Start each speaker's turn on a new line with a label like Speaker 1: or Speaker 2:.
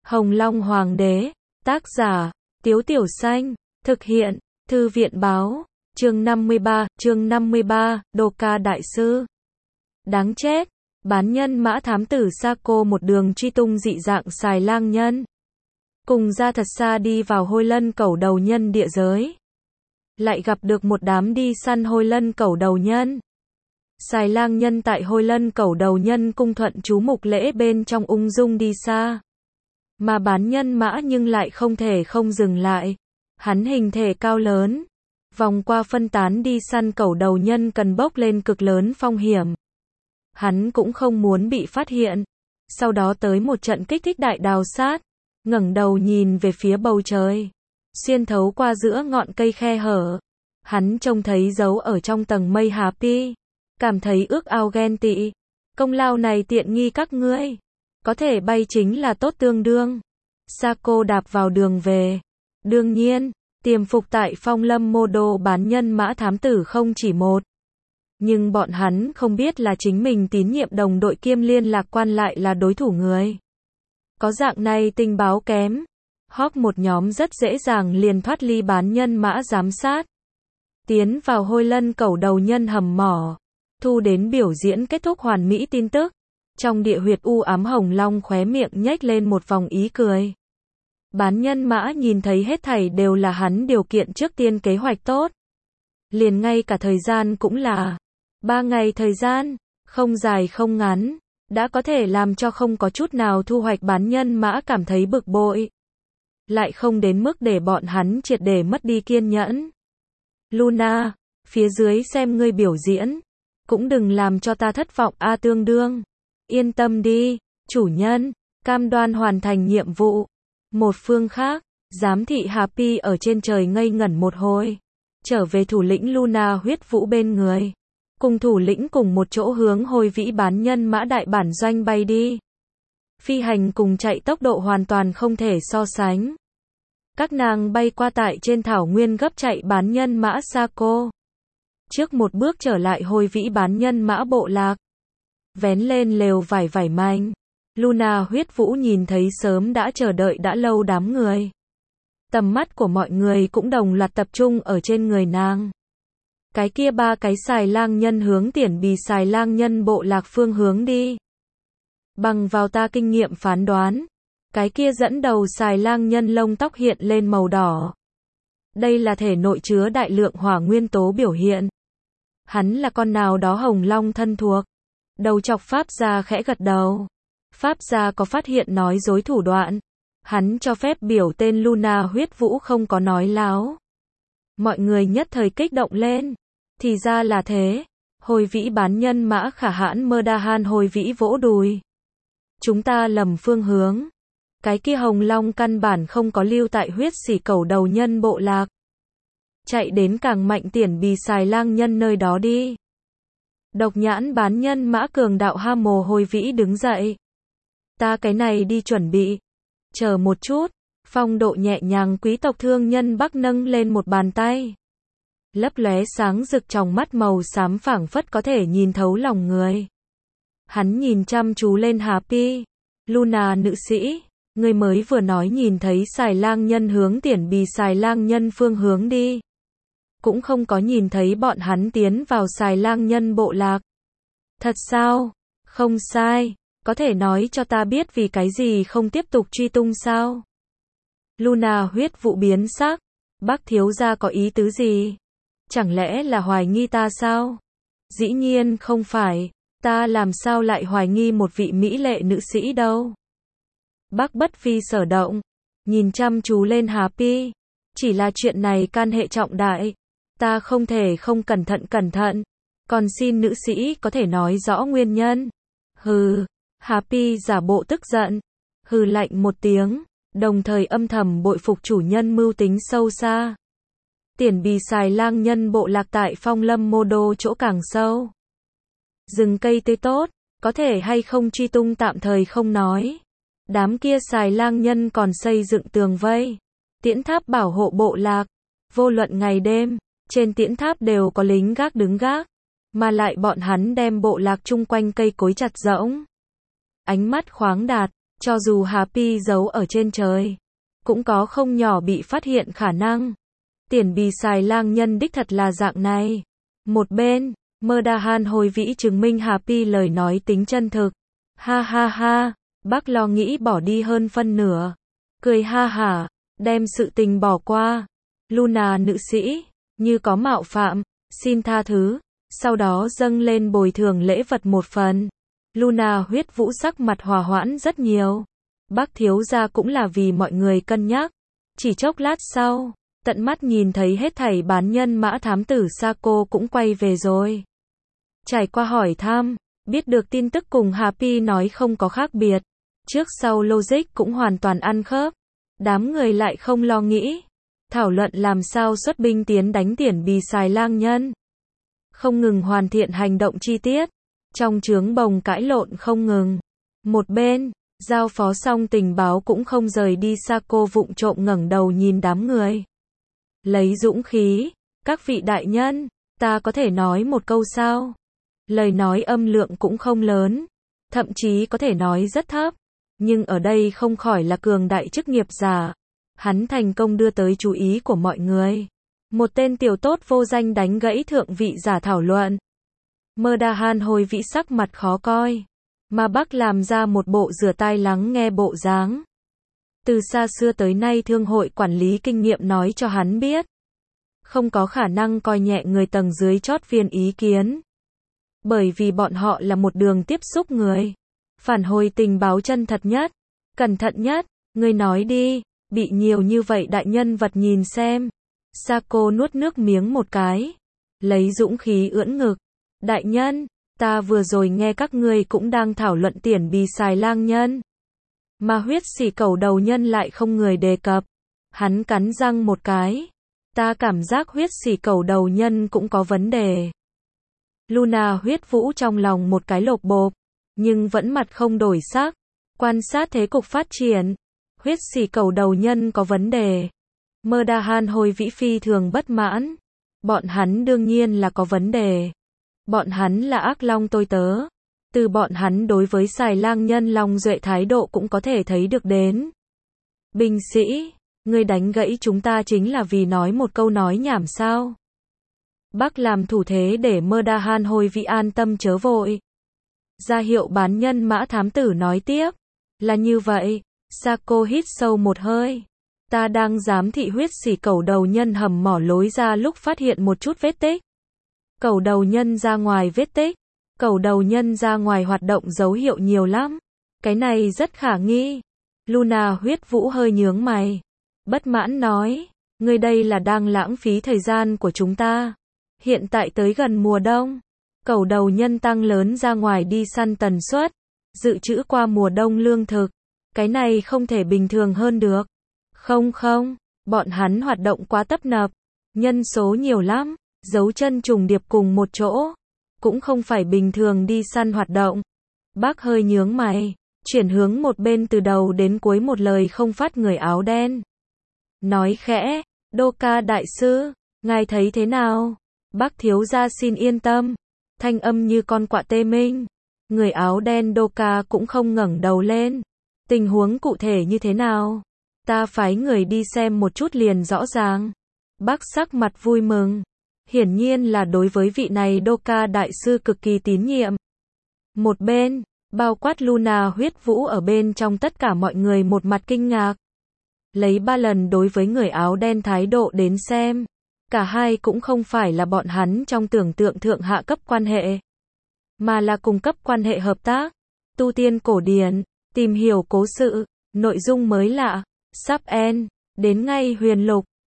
Speaker 1: Hồng Long Hoàng đế, tác giả, Tiếu Tiểu Xanh, thực hiện, Thư viện báo, chương 53, Đô Ca Đại Sư. Đáng chết, bán nhân mã thám tử Sako một đường truy tung dị dạng xài lang nhân. Cùng ra thật xa đi vào Hôi Lân Cẩu Đầu Nhân địa giới. Lại gặp được một đám đi săn Hôi Lân Cẩu Đầu Nhân. Xài lang nhân tại Hôi Lân Cẩu Đầu Nhân cung thuận chú mục lễ bên trong ung dung đi xa. Mà bán nhân mã nhưng lại không thể không dừng lại. Hắn hình thể cao lớn. Vòng qua phân tán đi săn cẩu đầu nhân cần bốc lên cực lớn phong hiểm. Hắn cũng không muốn bị phát hiện. Sau đó tới một trận kích thích đại đào sát. Ngẩng đầu nhìn về phía bầu trời. Xuyên thấu qua giữa ngọn cây khe hở. Hắn trông thấy dấu ở trong tầng mây Happy. Cảm thấy ước ao ghen tị. Công lao này tiện nghi các ngươi. Có thể bay chính là tốt tương đương. Sako đạp vào đường về. Đương nhiên, tiềm phục tại Phong Lâm Mô Đô bán nhân mã thám tử không chỉ một. Nhưng bọn hắn không biết là chính mình tín nhiệm đồng đội kiêm liên lạc quan lại là đối thủ người. Có dạng này tình báo kém. Hawk một nhóm rất dễ dàng liền thoát ly bán nhân mã giám sát. Tiến vào Hôi Lân Cẩu Đầu Nhân hầm mỏ. Thu đến biểu diễn kết thúc hoàn mỹ tin tức. Trong địa huyệt u ám Hồng Long khóe miệng nhếch lên một vòng ý cười. Bán nhân mã nhìn thấy hết thảy đều là hắn điều kiện trước tiên kế hoạch tốt. Liền ngay cả thời gian cũng là 3 ngày thời gian, không dài không ngắn, đã có thể làm cho không có chút nào thu hoạch bán nhân mã cảm thấy bực bội. Lại không đến mức để bọn hắn triệt để mất đi kiên nhẫn. Luna, phía dưới xem ngươi biểu diễn, cũng đừng làm cho ta thất vọng a tương đương. Yên tâm đi, chủ nhân, cam đoan hoàn thành nhiệm vụ. Một phương khác, giám thị Happy ở trên trời ngây ngẩn một hồi. Trở về thủ lĩnh Luna huyết vũ bên người. Cùng thủ lĩnh cùng một chỗ hướng Hôi Vĩ bán nhân mã đại bản doanh bay đi. Phi hành cùng chạy tốc độ hoàn toàn không thể so sánh. Các nàng bay qua tại trên thảo nguyên gấp chạy bán nhân mã Sako. Trước một bước trở lại Hôi Vĩ bán nhân mã bộ lạc. Vén lên lều vải vải manh. Luna huyết vũ nhìn thấy sớm đã chờ đợi đã lâu đám người. Tầm mắt của mọi người cũng đồng loạt tập trung ở trên người nàng. Cái kia 3 cái xài lang nhân hướng Tiển Bì xài lang nhân bộ lạc phương hướng đi. Bằng vào ta kinh nghiệm phán đoán, cái kia dẫn đầu xài lang nhân lông tóc hiện lên màu đỏ. Đây là thể nội chứa đại lượng hỏa nguyên tố biểu hiện. Hắn là con nào đó Hồng Long thân thuộc. Đầu chọc Pháp gia khẽ gật đầu. Pháp gia có phát hiện nói dối thủ đoạn. Hắn cho phép biểu tên Luna huyết vũ không có nói láo. Mọi người nhất thời kích động lên. Thì ra là thế. Hôi Vĩ bán nhân mã khả hãn mơ đa han Hôi Vĩ vỗ đùi. Chúng ta lầm phương hướng. Cái kia Hồng Long căn bản không có lưu tại huyết xỉ cẩu đầu nhân bộ lạc. Chạy đến càng mạnh Tiển Bì xài lang nhân nơi đó đi. Độc nhãn bán nhân mã cường đạo ha mồ Hôi Vĩ đứng dậy. Ta cái này đi chuẩn bị. Chờ một chút. Phong độ nhẹ nhàng quý tộc thương nhân Bắc nâng lên một bàn tay. Lấp lóe sáng rực trong mắt màu xám phảng phất có thể nhìn thấu lòng người. Hắn nhìn chăm chú lên Happy. Luna nữ sĩ, người mới vừa nói nhìn thấy xài lang nhân hướng Tiển Bì xài lang nhân phương hướng đi. Cũng không có nhìn thấy bọn hắn tiến vào xài lang nhân bộ lạc. Thật sao? Không sai. Có thể nói cho ta biết vì cái gì không tiếp tục truy tung sao? Luna huyết vụ biến sắc. Bác thiếu gia có ý tứ gì? Chẳng lẽ là hoài nghi ta sao? Dĩ nhiên không phải. Ta làm sao lại hoài nghi một vị mỹ lệ nữ sĩ đâu? Bác bất phi sở động. Nhìn chăm chú lên Happy. Chỉ là chuyện này can hệ trọng đại. Ta không thể không cẩn thận. Còn xin nữ sĩ có thể nói rõ nguyên nhân. Hừ. Happy giả bộ tức giận. Hừ lạnh một tiếng. Đồng thời âm thầm bội phục chủ nhân mưu tính sâu xa. Tiển Bì xài lang nhân bộ lạc tại Phong Lâm Mô Đô chỗ càng sâu. Rừng cây tươi tốt. Có thể hay không truy tung tạm thời không nói. Đám kia xài lang nhân còn xây dựng tường vây. Tiễn tháp bảo hộ bộ lạc. Vô luận ngày đêm. Trên tiễn tháp đều có lính gác đứng gác. Mà lại bọn hắn đem bộ lạc chung quanh cây cối chặt rỗng. Ánh mắt khoáng đạt. Cho dù Happy giấu ở trên trời, cũng có không nhỏ bị phát hiện khả năng. Tiền bì xài lang nhân đích thật là dạng này. Một bên, Merdahan hồi vĩ chứng minh Happy lời nói tính chân thực. Ha ha ha, bác lo nghĩ bỏ đi hơn phân nửa. Cười ha hả, đem sự tình bỏ qua. Luna nữ sĩ, như có mạo phạm, xin tha thứ. Sau đó dâng lên bồi thường lễ vật một phần. Luna huyết vũ sắc mặt hòa hoãn rất nhiều. Bác thiếu gia cũng là vì mọi người cân nhắc. Chỉ chốc lát sau, tận mắt nhìn thấy hết thảy bán nhân mã thám tử Sako cũng quay về rồi. Trải qua hỏi thăm, biết được tin tức cùng Happy nói không có khác biệt. Trước sau logic cũng hoàn toàn ăn khớp. Đám người lại không lo nghĩ. Thảo luận làm sao xuất binh tiến đánh Tiền bì xài lang nhân. Không ngừng hoàn thiện hành động chi tiết. Trong trướng bồng cãi lộn không ngừng. Một bên, giao phó xong tình báo cũng không rời đi Sako vụng trộm ngẩng đầu nhìn đám người. Lấy dũng khí, các vị đại nhân, ta có thể nói một câu sao? Lời nói âm lượng cũng không lớn, thậm chí có thể nói rất thấp, nhưng ở đây không khỏi là cường đại chức nghiệp giả. Hắn thành công đưa tới chú ý của mọi người. Một tên tiểu tốt vô danh đánh gãy thượng vị giả thảo luận. Merdahan hồi vĩ sắc mặt khó coi, mà bác làm ra một bộ rửa tai lắng nghe bộ dáng. Từ xa xưa tới nay thương hội quản lý kinh nghiệm nói cho hắn biết. Không có khả năng coi nhẹ người tầng dưới chót viên ý kiến. Bởi vì bọn họ là một đường tiếp xúc người. Phản hồi tình báo chân thật nhất, cẩn thận nhất, ngươi nói đi, bị nhiều như vậy đại nhân vật nhìn xem. Sako nuốt nước miếng một cái, lấy dũng khí ưỡn ngực. Đại nhân, ta vừa rồi nghe các ngươi cũng đang thảo luận Tiền bì xài lang nhân. Mà huyết xỉ cẩu đầu nhân lại không người đề cập. Hắn cắn răng một cái. Ta cảm giác huyết xỉ cẩu đầu nhân cũng có vấn đề. Luna huyết vũ trong lòng một cái lột bộp, nhưng vẫn mặt không đổi sắc. Quan sát thế cục phát triển. Huyết xỉ cẩu đầu nhân có vấn đề. Merdahan hồi vĩ phi thường bất mãn. Bọn hắn đương nhiên là có vấn đề. Bọn hắn là ác long tôi tớ. Từ bọn hắn đối với xài lang nhân Long Duệ thái độ cũng có thể thấy được đến. Binh sĩ, ngươi đánh gãy chúng ta chính là vì nói một câu nói nhảm sao? Bác làm thủ thế để Merdahan hồi vĩ an tâm chớ vội. Ra hiệu bán nhân mã thám tử nói tiếp. Là như vậy. Sako hít sâu một hơi. Ta đang giám thị huyết xỉ cẩu đầu nhân hầm mỏ lối ra lúc phát hiện một chút vết tích. Cẩu đầu nhân ra ngoài vết tích. Cẩu đầu nhân ra ngoài hoạt động dấu hiệu nhiều lắm. Cái này rất khả nghi. Luna huyết vũ hơi nhướng mày. Bất mãn nói. Ngươi đây là đang lãng phí thời gian của chúng ta. Hiện tại tới gần mùa đông. Cẩu đầu nhân tăng lớn ra ngoài đi săn tần suất. Dự trữ qua mùa đông lương thực. Cái này không thể bình thường hơn được. Không, bọn hắn hoạt động quá tấp nập. Nhân số nhiều lắm. Dấu chân trùng điệp cùng một chỗ. Cũng không phải bình thường đi săn hoạt động. Bác hơi nhướng mày, chuyển hướng một bên từ đầu đến cuối một lời không phát người áo đen. Nói khẽ, Doka đại sư, ngài thấy thế nào? Bác thiếu gia xin yên tâm. Thanh âm như con quạ tê minh. Người áo đen Doka cũng không ngẩng đầu lên. Tình huống cụ thể như thế nào? Ta phái người đi xem một chút liền rõ ràng. Bác sắc mặt vui mừng. Hiển nhiên là đối với vị này Doka đại sư cực kỳ tín nhiệm. Một bên, bao quát Luna huyết vũ ở bên trong tất cả mọi người một mặt kinh ngạc. Lấy 3 lần đối với người áo đen thái độ đến xem. Cả hai cũng không phải là bọn hắn trong tưởng tượng thượng hạ cấp quan hệ. Mà là cùng cấp quan hệ hợp tác. Tu tiên cổ điển, tìm hiểu cố sự, nội dung mới lạ, sắp end, đến ngay huyền lục.